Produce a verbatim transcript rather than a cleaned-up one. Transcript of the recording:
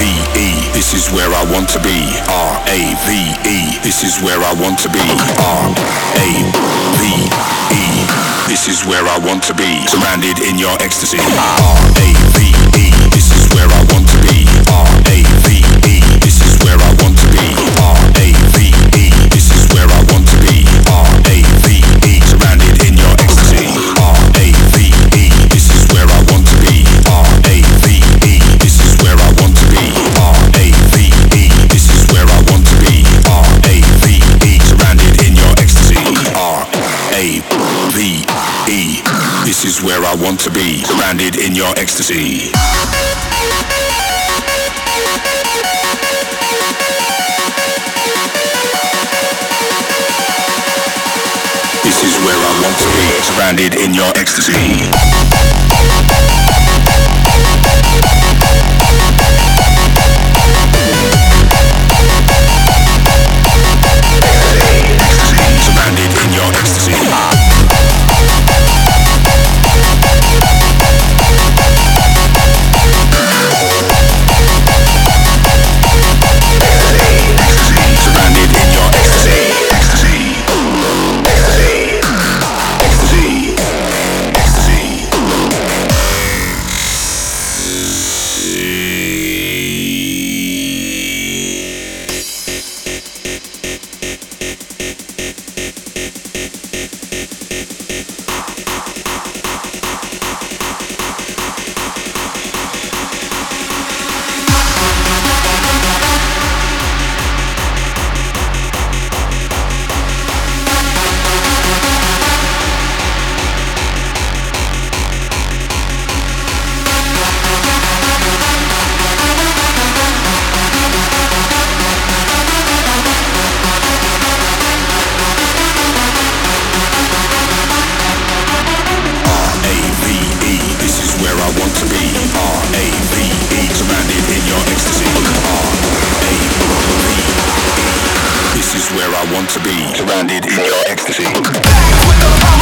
E, this is where I want to be. R A V E, this is where I want to be. R A V E, this is where I want to be. Surrounded in your ecstasy. R A V E, this is where I want to be. R A V E, this is where I want to be. R A V E, this is where I want to be. R A V E, surrounded in your ecstasy. R A V E, this is where I want to be. R A V E, this is where I want to be. R A V E, this is where I want to be. R A V E, surrounded in your ecstasy. R A V E, this is where I want to be. Surrounded in your ecstasy. This is where I want to be. Surrounded in your ecstasy. Surrounded in your ecstasy. Where I want to be, surrounded in your ecstasy.